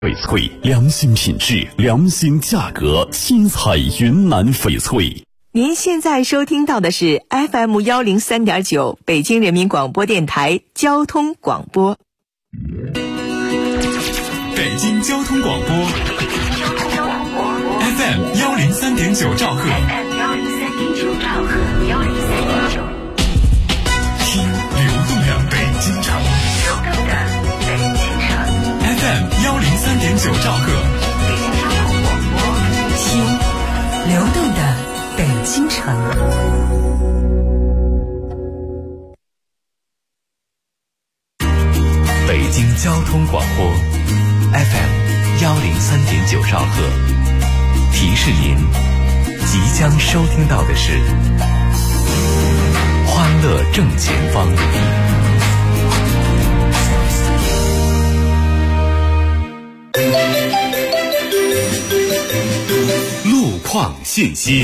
翡翠，良心品质，良心价格，新彩云南翡翠。 您现在收听到的是 FM103.9 北京人民广播电台交通广播。 北京交通广播 FM103.9 兆赫，听流动的北京城FM103.9 兆赫， 听流动的北京城。 北京交通广播 FM103.9 兆赫，提示您即将收听到的是欢乐正前方。路况信息，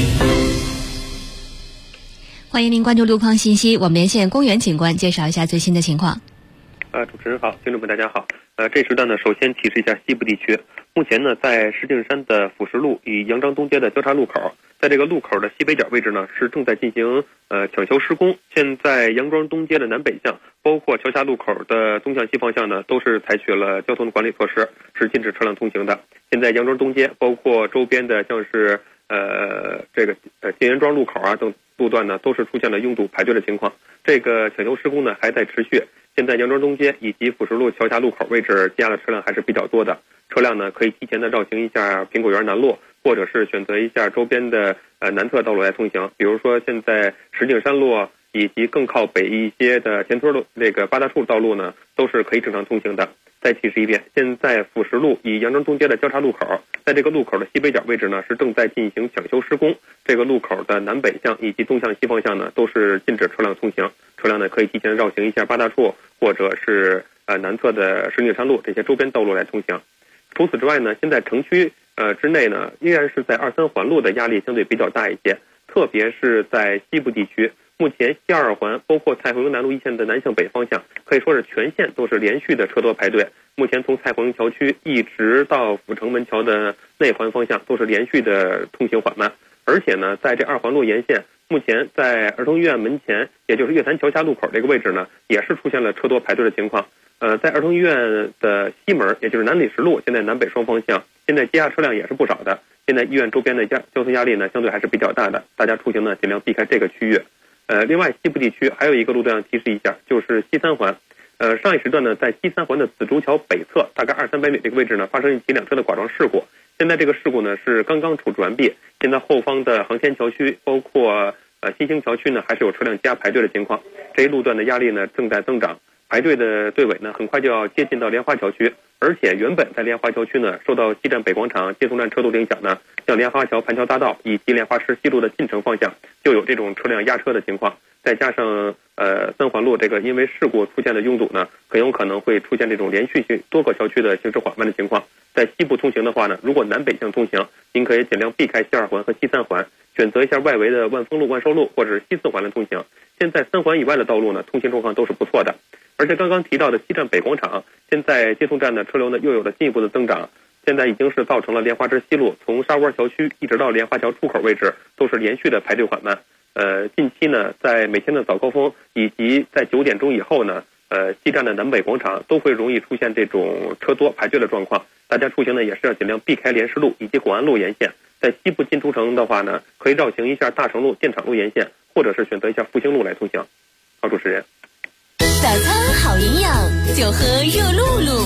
欢迎您关注路况信息，我们连线公园警官介绍一下最新的情况。 主持人好，听众们大家好。这时段呢，首先提示一下西部地区，目前呢，在石景山的辅石路与杨庄东街的交叉路口，在这个路口的西北角位置呢，是正在进行抢修施工。现在杨庄东街的南北向，包括桥下路口的东向西方向呢，都是采取了交通管理措施，是禁止车辆通行的。现在杨庄东街，包括周边的像是金源庄路口啊等路段呢，都是出现了拥堵排队的情况。这个抢修施工呢还在持续。现在杨庄东街以及辅石路桥下路口位置积压的车辆还是比较多的，车辆呢可以提前的绕行一下苹果园南路，或者是选择一下周边的南侧道路来通行。比如说现在石景山路以及更靠北一些的田村路这个八大处道路呢，都是可以正常通行的。再提示一遍，现在辅石路与杨庄东街的交叉路口，在这个路口的西北角位置呢，是正在进行抢修施工。这个路口的南北向以及东向西方向呢，都是禁止车辆通行。车辆呢可以提前绕行一下八大处，或者是南侧的石景山路这些周边道路来通行。除此之外呢，现在城区之内呢，依然是在2-3环路的压力相对比较大一些，特别是在西部地区。目前西2环包括蔡虹南路一线的南向北方向，可以说是全线都是连续的车多排队。目前从蔡虹桥区一直到阜成门桥的内环方向，都是连续的通行缓慢。而且呢，在这2环路沿线，目前在儿童医院门前，也就是月坛桥下路口这个位置呢，也是出现了车多排队的情况。在儿童医院的西门，也就是南礼士路，现在南北双方向，现在积压车辆也是不少的。现在医院周边的交通压力呢，相对还是比较大的，大家出行呢尽量避开这个区域。另外西部地区还有一个路段要提示一下，就是西3环。上一时段呢，在西3环的紫竹桥北侧大概200-300米这个位置呢，发生一起2车的剐撞事故。现在这个事故呢是刚刚处置完毕，现在后方的航天桥区包括新兴桥区呢，还是有车辆积压排队的情况。这一路段的压力呢正在增长，排队的队尾呢很快就要接近到莲花桥区，而且原本在莲花桥区呢，受到西站北广场接送站车路的影响呢，像莲花桥盘桥大道以及莲花池西路的进城方向就有这种车辆压车的情况。再加上3环路这个因为事故出现的拥堵呢，很有可能会出现这种连续性多个桥区的行驶缓慢的情况。在西部通行的话呢，如果南北向通行，您可以尽量避开西2环和西3环，选择一下外围的万丰路、万寿路或者是西4环来通行。现在3环以外的道路呢，通行状况都是不错的。而且刚刚提到的西站北广场，现在接送站的车流呢又有了进一步的增长，现在已经是造成了莲花池西路从沙窝桥区一直到莲花桥出口位置都是连续的排队缓慢。近期呢，在每天的早高峰以及在9点钟以后呢，西站的南北广场都会容易出现这种车多排队的状况。大家出行呢也是要尽量避开莲石路以及广安路沿线。在西部进出城的话呢，可以绕行一下大成路、建厂路沿线，或者是选择一下复兴路来通行。好，主持人。 早餐好营养，就喝热露露。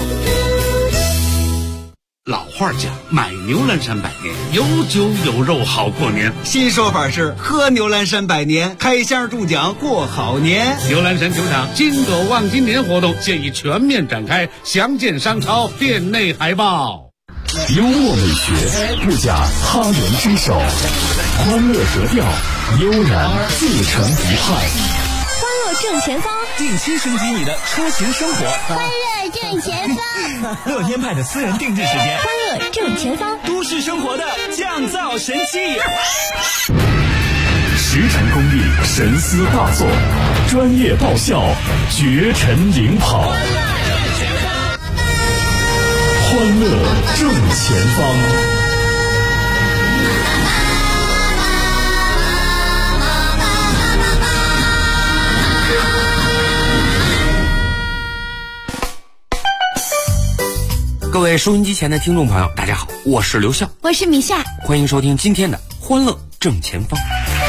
老话讲，买牛栏山百年，有酒有肉好过年。 新说法是喝牛栏山百年，开箱中奖过好年。 牛栏山球场金狗望金年活动现已全面展开，详见商超店内海报。 幽默美学，不假他人之手，欢乐格调，悠然自成一派。 欢乐正前方， 定期升级你的出行生活。 欢乐正前方， 乐天派的私人定制时间。 欢乐正前方， 都市生活的降噪神器。 实战功力，神思大作，专业爆笑，绝尘领跑。欢欢乐正前方。 各位收音机前的听众朋友，大家好，我是刘笑， 我是米夏， 欢迎收听今天的欢乐正前方。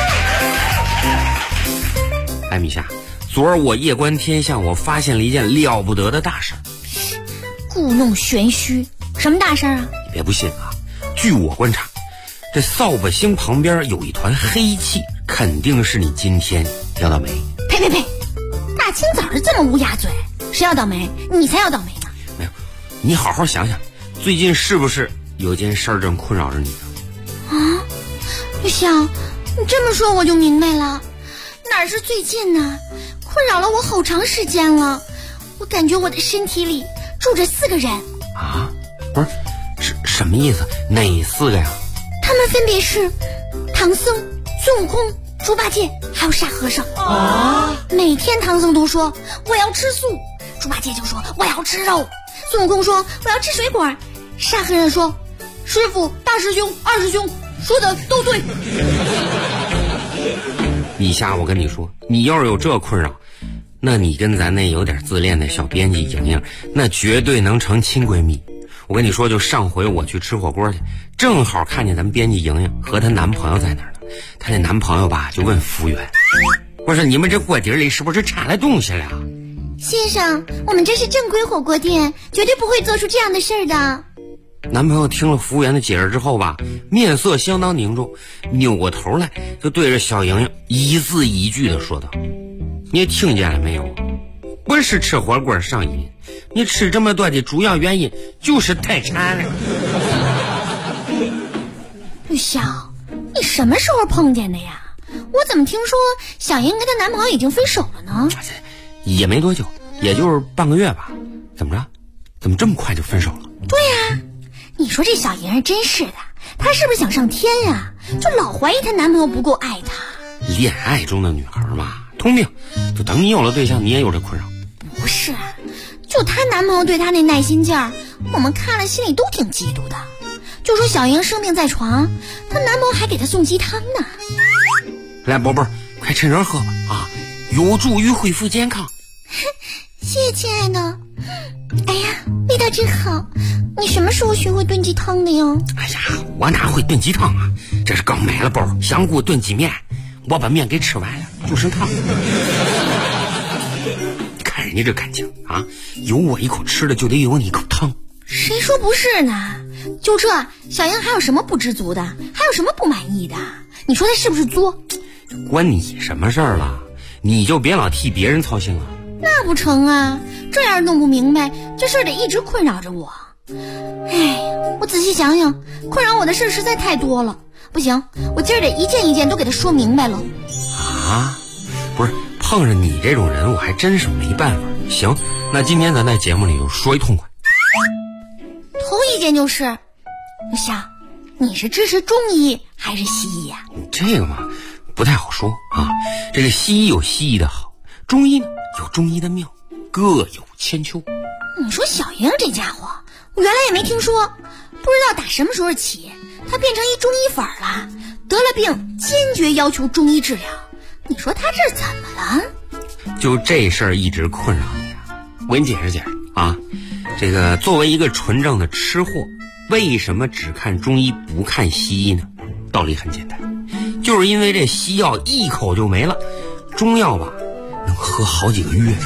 哎，米夏，昨儿我夜观天象，我发现了一件了不得的大事。 故弄玄虚，什么大事啊？ 你别不信啊，据我观察，这扫把星旁边有一团黑气，肯定是你今天要倒霉。 呸呸呸！大清早的这么乌鸦嘴，谁要倒霉？你才要倒霉呢！ 没有，你好好想想，最近是不是有件事儿正困扰着你呢？ 啊，刘晓，你这么说我就明白了，哪是最近呢？困扰了我好长时间了。我感觉我的身体里住着4个人。 啊？不是，什么意思？哪4个呀？ 他们分别是唐僧、孙悟空、猪八戒还有沙和尚。啊！每天唐僧都说我要吃素，猪八戒就说我要吃肉，孙悟空说我要吃水果，沙和尚说师傅、大师兄、二师兄说的都对。 米夏，我跟你说，你要是有这困扰，那你跟咱那有点自恋的小编辑莹莹，那绝对能成亲闺蜜。我跟你说，就上回我去吃火锅去，正好看见咱们编辑莹莹和她男朋友在那儿呢。她那男朋友吧，就问服务员：“不是，你们这锅底里是不是掺了东西了？” 先生，我们这是正规火锅店，绝对不会做出这样的事儿的。 男朋友听了服务员的解释之后吧，面色相当凝重，扭过头来就对着小莹莹一字一句的说道：“你听见了没有？不是吃火锅上瘾，你吃这么多的主要原因就是太馋了。” 玉晓，你什么时候碰见的呀？我怎么听说小莹跟她男朋友已经分手了呢？ 也没多久，也就是半个月吧。怎么着？怎么这么快就分手了？ 对呀，你说这小莹真是的，她是不是想上天呀？就老怀疑她男朋友不够爱她。 恋爱中的女孩嘛，通病，就等你有了对象，你也有这困扰。 不是，就她男朋友对她那耐心劲儿，我们看了心里都挺嫉妒的。就说小莹生病在床，她男朋友还给她送鸡汤呢。 来，宝贝儿，快趁热喝吧啊，有助于恢复健康。 谢谢亲爱的。哎呀，味道真好！你什么时候学会炖鸡汤的呀？ 哎呀，我哪会炖鸡汤啊？这是刚买了包香菇炖鸡面，我把面给吃完了，就剩汤。看人家这感情啊，有我一口吃的就得有你一口汤。 谁说不是呢？就这，小莹还有什么不知足的？还有什么不满意的？你说她是不是作？ 关你什么事儿了？你就别老替别人操心了。 那不成啊！这样弄不明白，这事儿得一直困扰着我。哎，我仔细想想，困扰我的事实在太多了。不行，我今儿得一件一件都给他说明白了。 啊？不是，碰上你这种人，我还真是没办法。行，那今天咱在节目里就说一痛快。 头一件就是，刘翔，你是支持中医还是西医呀？ 这个嘛，不太好说啊。这个西医有西医的好，中医呢有中医的妙，各有千秋。 你说小莹这家伙，我原来也没听说，不知道打什么时候起，他变成一中医粉了，得了病坚决要求中医治疗。你说他这怎么了？ 就这事儿一直困扰你啊！我给你解释解释啊。这个作为一个纯正的吃货，为什么只看中医不看西医呢？道理很简单，就是因为这西药一口就没了，中药吧能喝好几个月。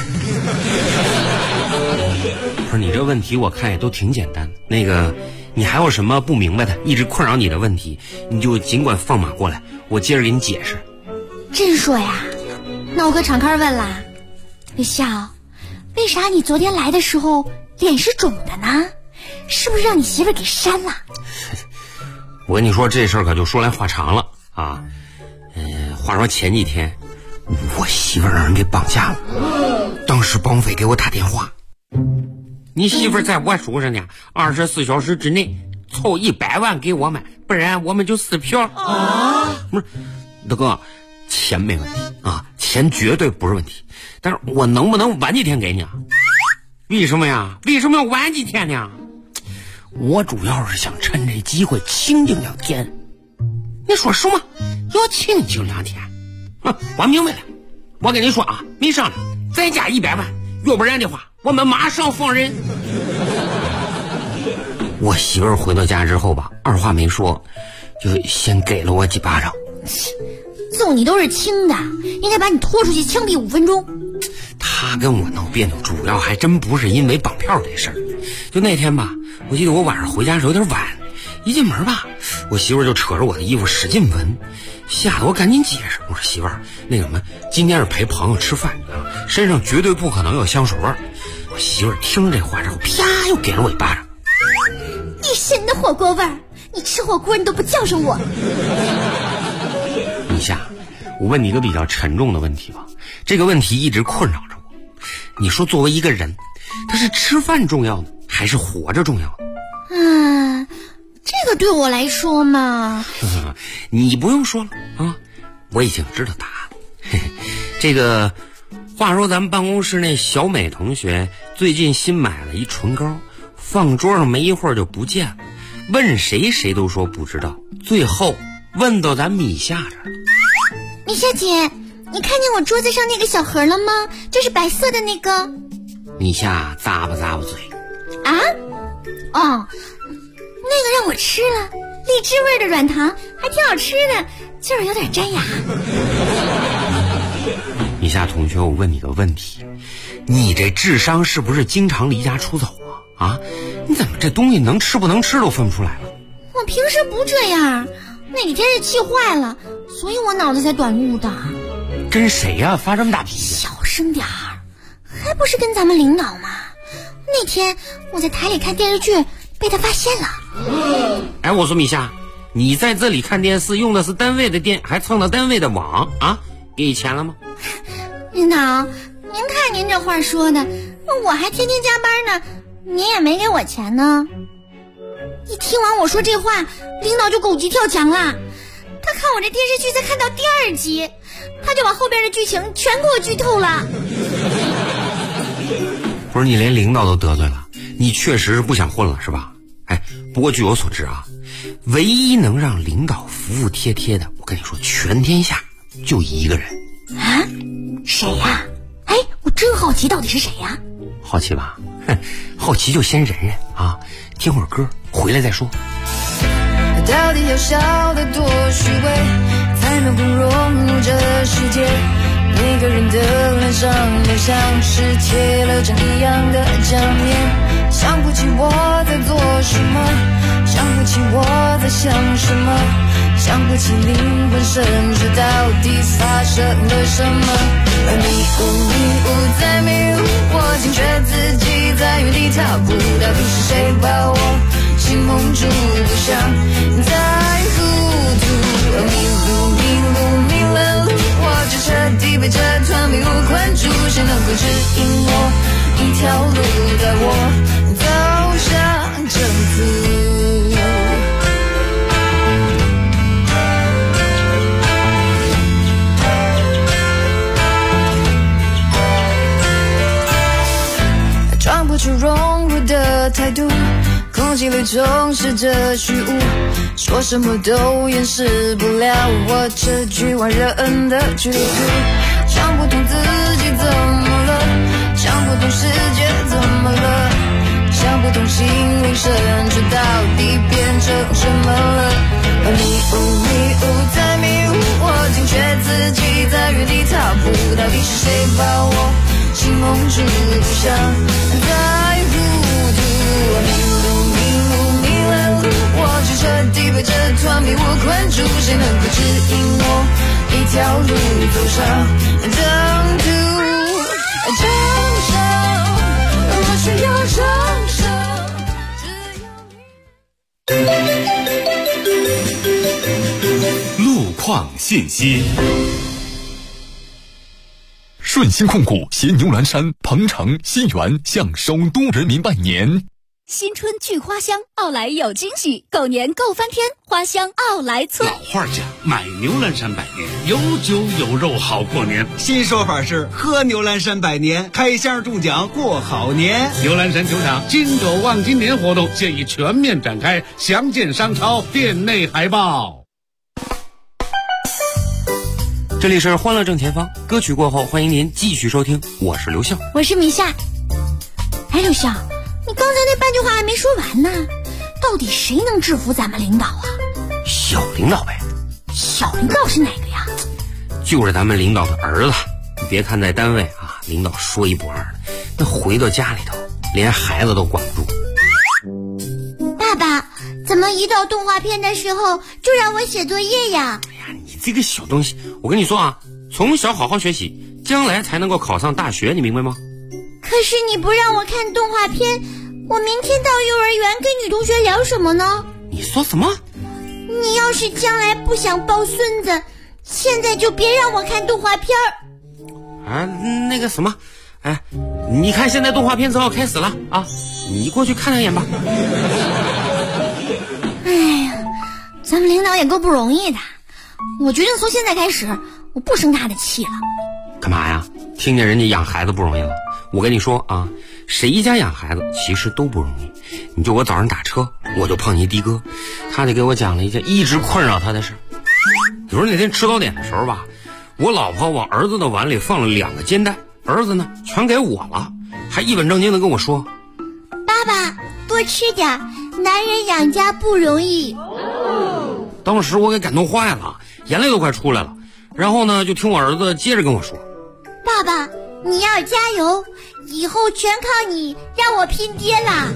不是，你这问题我看也都挺简单的。那个，你还有什么不明白的，一直困扰你的问题，你就尽管放马过来，我接着给你解释。 真说呀？那我可敞开问啦，李笑，为啥你昨天来的时候脸是肿的呢？是不是让你媳妇给扇了？ 我跟你说这事儿可就说来话长了啊。话说前几天我媳妇让人给绑架了，当时绑匪给我打电话，你媳妇在我手上呢，24小时之内凑100万给我们，不然我们就撕票啊！不是，大哥，钱没问题啊，钱绝对不是问题，但是我能不能晚几天给你啊？为什么呀？为什么要晚几天呢？ 我主要是想趁这机会清静2天。你说什么？要清静2天？我明白了。我跟你说啊，没商量，再加100万，要不然的话，我们马上放人。我媳妇儿回到家之后吧，二话没说，就先给了我几巴掌。 揍你都是轻的，应该把你拖出去枪毙5分钟。 他跟我闹别扭，主要还真不是因为绑票这事儿。就那天吧，我记得我晚上回家时候有点晚，一进门吧，我媳妇儿就扯着我的衣服使劲闻，吓得我赶紧解释，我说媳妇儿，那什么，今天是陪朋友吃饭啊，身上绝对不可能有香水味。我媳妇儿听这话之后，啪又给了我一巴掌。 一身的火锅味儿，你吃火锅你都不叫上我。 米夏，我问你一个比较沉重的问题吧，这个问题一直困扰着我。你说作为一个人，他是吃饭重要呢，还是活着重要呢？ 这个对我来说嘛， 你不用说了啊，我已经知道答案了。这个话说咱们办公室那小美同学最近新买了一唇膏，放桌上没一会儿就不见了，问谁谁都说不知道，最后问到咱米夏这儿了。 米夏姐，你看见我桌子上那个小盒了吗？就是白色的那个。 米夏咂巴咂巴嘴。 啊？哦，那个让我吃了，荔枝味的软糖，还挺好吃的，就是有点粘牙。 米夏同学，我问你个问题，你这智商是不是经常离家出走啊？你怎么这东西能吃不能吃都分不出来了？ 我平时不这样，那几天是气坏了，所以我脑子才短路的。 跟谁呀？发这么大脾气？ 小声点儿，还不是跟咱们领导吗？那天我在台里看电视剧，被他发现了。 哎，我说米夏，你在这里看电视用的是单位的电，还蹭到单位的网啊？给钱了吗？ 领导，您看您这话说的，我还天天加班呢，您也没给我钱呢。一听完我说这话，领导就狗急跳墙了。他看我这电视剧才看到第2集，他就把后边的剧情全给我剧透了。 不是你连领导都得罪了，你确实是不想混了是吧？哎，不过据我所知啊，唯一能让领导服服帖帖的，我跟你说，全天下就一个人。 啊？谁呀？哎，我真好奇，到底是谁呀？ 好奇吧？好奇就先忍忍啊，听会儿歌，回来再说。 到底要笑得多虚伪，才能够融入这世界？每个人的脸上都像是贴了张一样的假面，想不起我在做什么，想不起我在想什么，想不起灵魂深处到底发生了什么。而迷雾在迷雾，我惊觉自己在原地踏步，到底是谁把我心蒙住，不想再糊涂。迷了路，我就彻底被这团迷雾困住，谁能够指引我一条路，带我走向正途。装不出融入的态度，空气里充斥着虚无，说什么都掩饰不了我这局外人的局促。想不通自己怎么了，想不通世界怎么了，想不通心灵深处到底变成什么了。而迷雾在迷雾，我惊觉自己在原地踏步，到底是谁把我心蒙住，不想再糊涂。迷了路，我就彻底被这团迷雾困住，谁能够指引我一条路走上正途？掌声，我需要掌声。路况信息。顺鑫控股携牛栏山、鹏城、新源向首都人民拜年。 新春聚花香，奥莱有惊喜，狗年够翻天，花香奥莱村。 老话讲，买牛栏山百年，有酒有肉好过年。 新说法是喝牛栏山百年，开箱中奖过好年。 牛栏山球场金狗望金年活动现已全面展开，详见商超店内海报。 这里是欢乐正前方，歌曲过后欢迎您继续收听，我是刘笑， 我是米夏。哎，刘笑，你刚才那半句话还没说完呢，到底谁能制服咱们领导啊？ 小领导呗。 小领导是哪个呀？ 就是咱们领导的儿子。你别看在单位啊，领导说一不二的，那回到家里头连孩子都管不住。 爸爸，怎么一到动画片的时候就让我写作业呀？ 哎呀，你这个小东西，我跟你说啊，从小好好学习，将来才能够考上大学，你明白吗？ 可是你不让我看动画片，我明天到幼儿园跟女同学聊什么呢？ 你说什么？ 你要是将来不想抱孙子，现在就别让我看动画片儿。 啊，那个什么，哎，你看现在动画片正好开始了啊，你过去看两眼吧。 哎呀，咱们领导也够不容易的，我决定从现在开始，我不生他的气了。 干嘛呀？听见人家养孩子不容易了？我跟你说啊，谁家养孩子其实都不容易。你就我早上打车，我就碰见一的哥，他就给我讲了一件一直困扰他的事。你说那天吃早点的时候吧，我老婆往儿子的碗里放了2个煎蛋，儿子呢全给我了，还一本正经的跟我说：“ 爸爸，多吃点，男人养家不容易。” 当时我给感动坏了，眼泪都快出来了。然后呢，就听我儿子接着跟我说：“ 爸爸，你要加油，以后全靠你，让我拼爹啦！”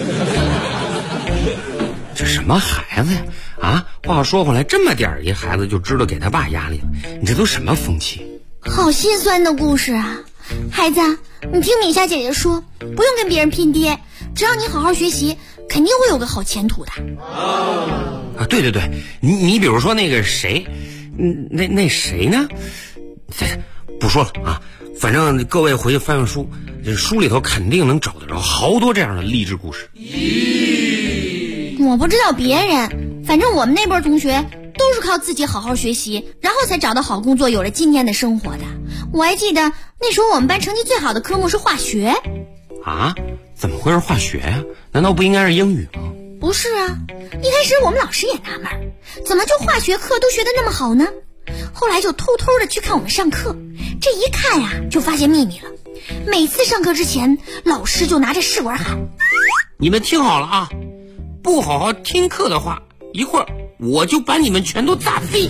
这什么孩子呀？啊，话说回来，这么点儿一孩子就知道给他爸压力了，你这都什么风气？ 好心酸的故事啊！孩子，你听米夏姐姐说，不用跟别人拼爹，只要你好好学习，肯定会有个好前途的。 啊，对对对，你比如说那个谁，那谁呢？不说了啊，反正各位回去翻翻书，这书里头肯定能找得着好多这样的励志故事。 我不知道别人，反正我们那波同学都是靠自己好好学习，然后才找到好工作，有了今天的生活的。我还记得那时候我们班成绩最好的科目是化学。 啊？怎么会是化学呀？难道不应该是英语吗？ 不是啊，一开始我们老师也纳闷，怎么就化学课都学得那么好呢？后来就偷偷的去看我们上课，这一看呀，就发现秘密了。每次上课之前，老师就拿着试管喊：“ 你们听好了啊，不好好听课的话，一会儿我就把你们全都炸飞。”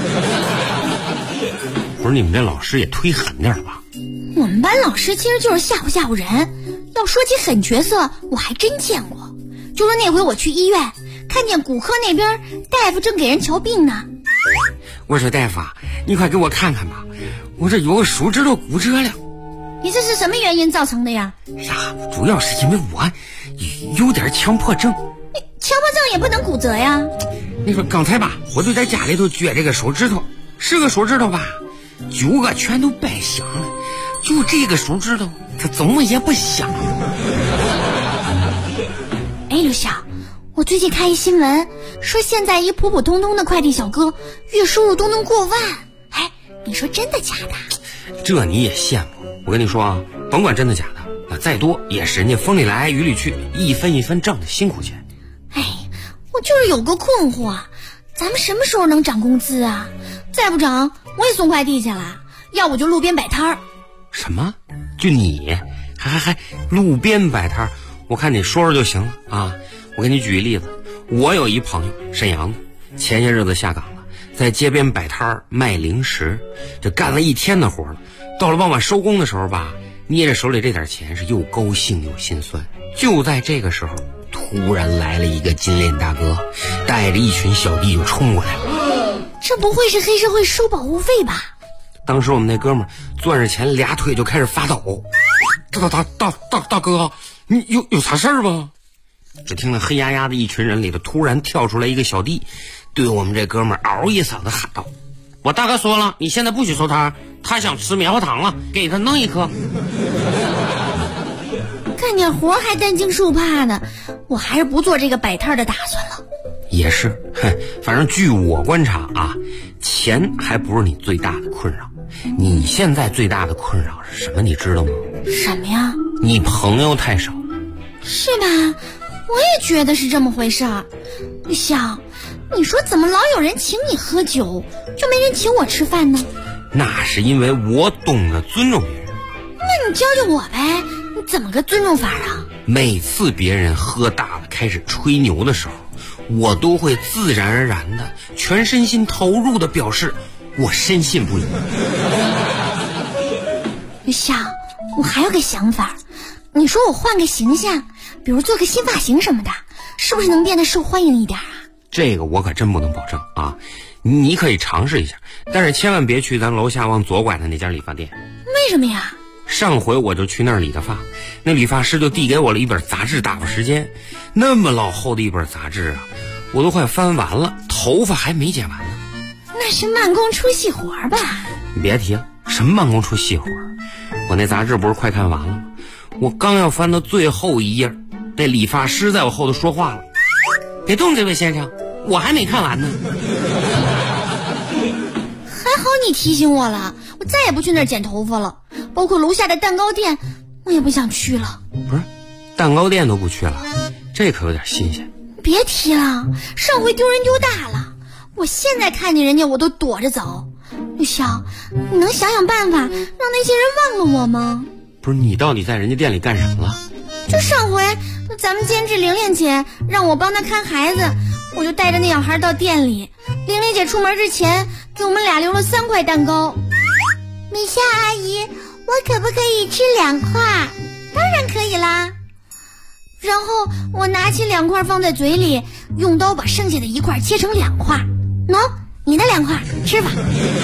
不是你们这老师也忒狠点吧？ 我们班老师其实就是吓唬吓唬人。要说起狠角色，我还真见过。就说那回我去医院，看见骨科那边大夫正给人瞧病呢。 我说大夫啊，你快给我看看吧，我这有个手指头骨折了。 你这是什么原因造成的呀？ 呀，主要是因为我有点强迫症。 你强迫症也不能骨折呀。 你说刚才吧，我就在家里头撅这个手指头，10个手指头吧，9个全都掰响了，就这个手指头它怎么也不响。 哎，刘晓，我最近看一新闻，说现在一普普通通的快递小哥月收入都能过万。哎，你说真的假的？ 这你也羡慕？我跟你说啊，甭管真的假的，那再多也是人家风里来雨里去，一分一分挣的辛苦钱。 哎，我就是有个困惑，咱们什么时候能涨工资啊？再不涨，我也送快递去了，要不就路边摆摊儿。 什么？就你还路边摆摊儿？我看你说说就行了啊！我给你举个例子，我有一朋友沈阳的，前些日子下岗了，在街边摆摊儿卖零食，这干了一天的活了。到了傍晚收工的时候吧，捏着手里这点钱是又高兴又心酸。就在这个时候，突然来了一个金链大哥，带着一群小弟就冲过来了。 这不会是黑社会收保护费吧？ 当时我们那哥们儿攥着钱，俩腿就开始发抖。大哥，你有啥事儿吧？只听了黑压压的一群人里头突然跳出来一个小弟，对我们这哥们儿嗷一嗓子喊道：“我大哥说了，你现在不许收摊，他想吃棉花糖了，给他弄一颗。” 干点活还担惊受怕的，我还是不做这个摆摊的打算了。 也是，反正据我观察啊，钱还不是你最大的困扰。你现在最大的困扰是什么？你知道吗？ 什么呀？ 你朋友太少。 是吧？我也觉得是这么回事儿。想，你说怎么老有人请你喝酒，就没人请我吃饭呢？ 那是因为我懂得尊重别人。 那你教教我呗，你怎么个尊重法啊？ 每次别人喝大了开始吹牛的时候，我都会自然而然的全身心投入的表示我深信不疑。 想，我还有个想法，你说我换个形象，比如做个新发型什么的，是不是能变得受欢迎一点啊？ 这个我可真不能保证啊，你可以尝试一下，但是千万别去咱楼下往左拐的那家理发店。 为什么呀？ 上回我就去那儿理的发，那理发师就递给我了一本杂志《大夫时间》，那么老厚的一本杂志啊，我都快翻完了，头发还没剪完呢。 那是慢工出细活吧？ 你别提了，什么慢工出细活，我那杂志不是快看完了吗？我刚要翻到最后一页，那理发师在我后头说话了：“别动，这位先生，我还没看完呢。” 还好你提醒我了，我再也不去那儿剪头发了，包括楼下的蛋糕店我也不想去了。 不是，蛋糕店都不去了，这可有点新鲜。 别提了，上回丢人丢大了，我现在看见人家我都躲着走。玉晓，你能想想办法让那些人忘了我吗？ 不是，你到底在人家店里干什么了？ 就上回咱们监制玲玲姐让我帮她看孩子，我就带着那小孩到店里，玲玲姐出门之前给我们俩留了3块蛋糕。米夏阿姨，我可不可以吃2块？当然可以啦。然后我拿起2块放在嘴里，用刀把剩下的1块切成2块。喏，你的2块吃吧。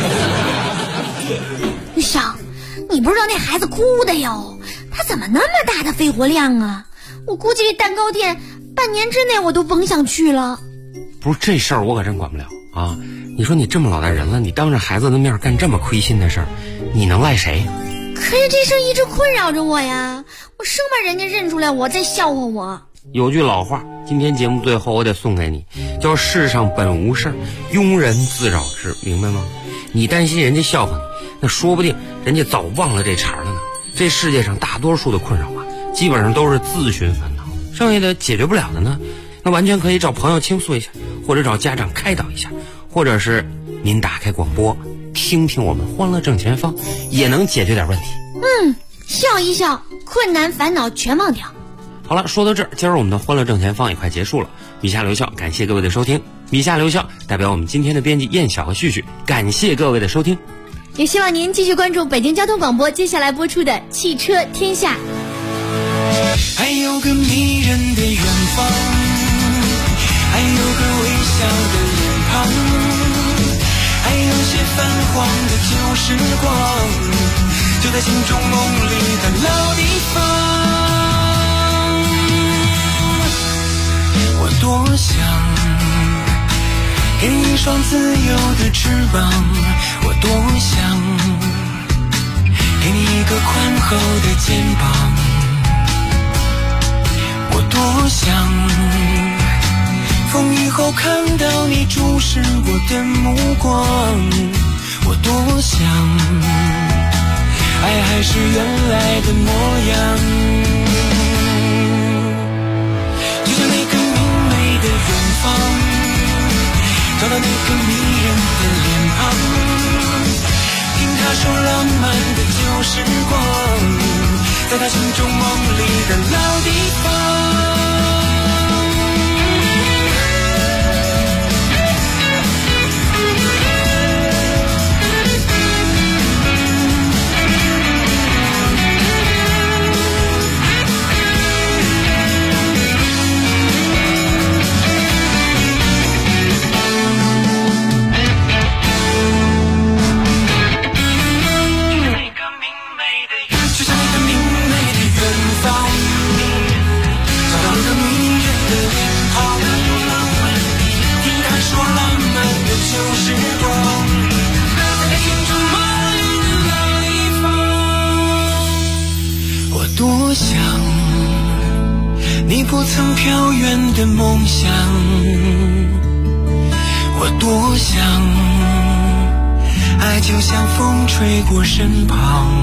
想，你不知道那孩子哭的哟，他怎么那么大的肺活量啊？我估计这蛋糕店半年之内我都甭想去了。 不是，这事儿我可真管不了啊！你说你这么老大人了，你当着孩子的面干这么亏心的事儿，你能赖谁？ 可是这事儿一直困扰着我呀，我生怕人家认出来我再笑话我。 有句老话，今天节目最后我得送给你，叫世上本无事，庸人自扰之，明白吗？你担心人家笑话你，那说不定人家早忘了这茬了呢。这世界上大多数的困扰啊，基本上都是自寻烦恼，剩下的解决不了的呢，那完全可以找朋友倾诉一下，或者找家长开导一下，或者是您打开广播听听我们欢乐正前方，也能解决点问题。 笑一笑，困难烦恼全忘掉。 好了，说到这儿，今儿我们的欢乐正前方也快结束了。米夏留校感谢各位的收听，米夏留校代表我们今天的编辑燕晓和旭旭，感谢各位的收听。 也希望您继续关注北京交通广播接下来播出的汽车天下。 还有个迷人的远方，还有个微笑的脸庞，还有些泛黄的旧时光，就在心中梦里的老地方。我多想给你一双自由的翅膀，我多想给你一个宽厚的肩膀，我多想风雨后看到你注视我的目光，我多想爱还是原来的模样，就像那个明媚的远方，找到那个迷人的脸庞，听他说浪漫的旧时光，在他心中梦里的老地方。找到曾飘远的梦想，我多想，爱就像风吹过身旁。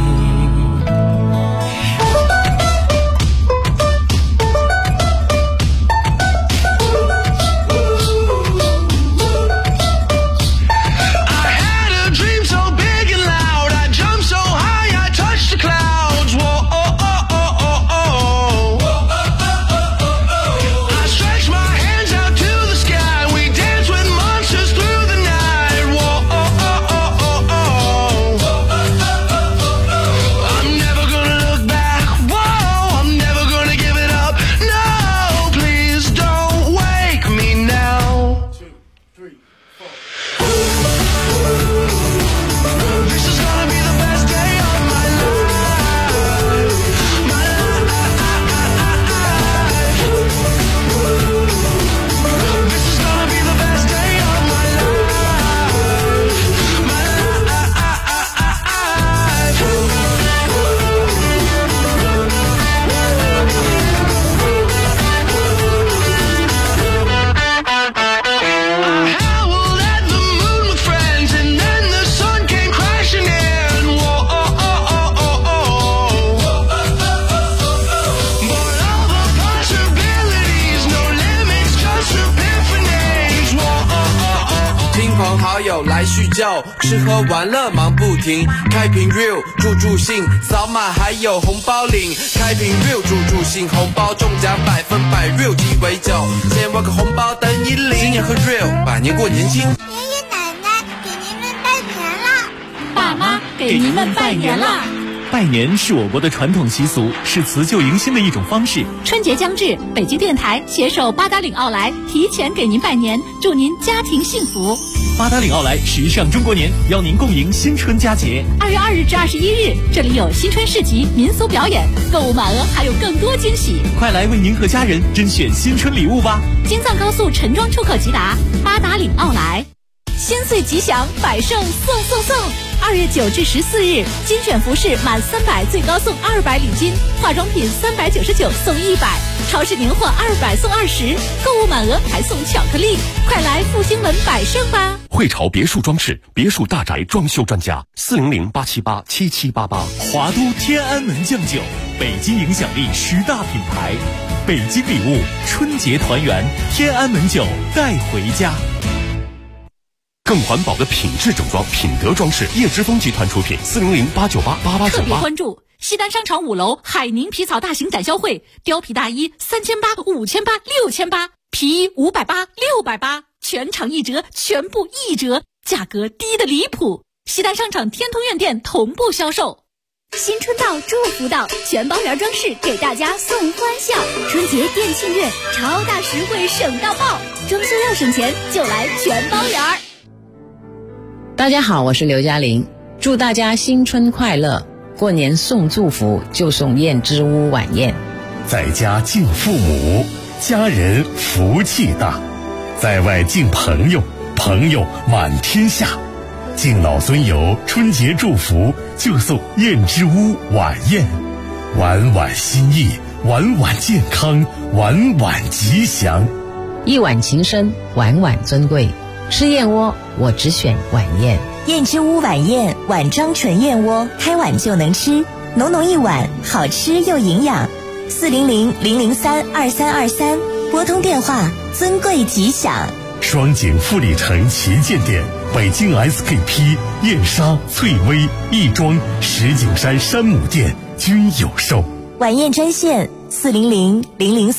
来叙旧，吃喝玩乐忙不停，开瓶 real 助兴，扫码还有红包领，开瓶 real 助兴，红包中奖100%， real 鸡尾酒，先挖个红包等你领，今年喝 real， 百年过年轻。 爷爷奶奶给您们拜年了， 爸妈给您们拜年了。 拜年是我国的传统习俗，是辞旧迎新的一种方式。 春节将至，北京电台携手八达岭奥莱提前给您拜年，祝您家庭幸福。 八达岭奥莱时尚中国年，邀您共迎新春佳节。 2月2日至21日，这里有新春市集、民俗表演，购物满额还有更多惊喜。 快来为您和家人甄选新春礼物吧！ 京藏高速陈庄出口即达，八达岭奥莱。新岁吉祥，百盛送！2月9至14日，精选服饰满300最高送200礼金，化妆品399送100，超市年货200送20，购物满额还送巧克力，快来复兴门百盛吧！ 汇潮别墅装饰，别墅大宅装修专家，400-878-7788。 华都天安门酱酒，北京影响力10大品牌，北京礼物，春节团圆，天安门酒带回家。 更环保的品质整装，品德装饰，叶之峰集团出品，400-898-8898。 特别关注西单商场5楼海宁皮草大型展销会，貂皮大衣3800、5800、6800，皮衣580、680，全场1折，全部1折，价格低得离谱。西单商场天通苑店同步销售。 新春到，祝福到，全包园装饰给大家送欢笑。春节店庆月，超大实惠，省到爆！装修要省钱，就来全包园。 大家好，我是刘嘉玲，祝大家新春快乐！过年送祝福就送燕之屋晚宴， 在家敬父母，家人福气大；在外敬朋友，朋友满天下。敬老尊游，春节祝福就送燕之屋晚宴，晚晚心意，晚晚健康，晚晚吉祥。 一碗情深，晚晚尊贵。吃燕窝，我只选晚宴。 燕之屋晚宴，碗装纯燕窝，开碗就能吃，浓浓一碗，好吃又营养。400-003-2323，拨通电话，尊贵吉祥。 双井富力城旗舰店，北京 SKP、燕莎、翠微、亦庄、石景山山姆店均有售。 晚宴专线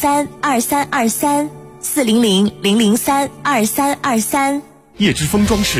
400-003-2323，400-003-2323。 叶之峰装饰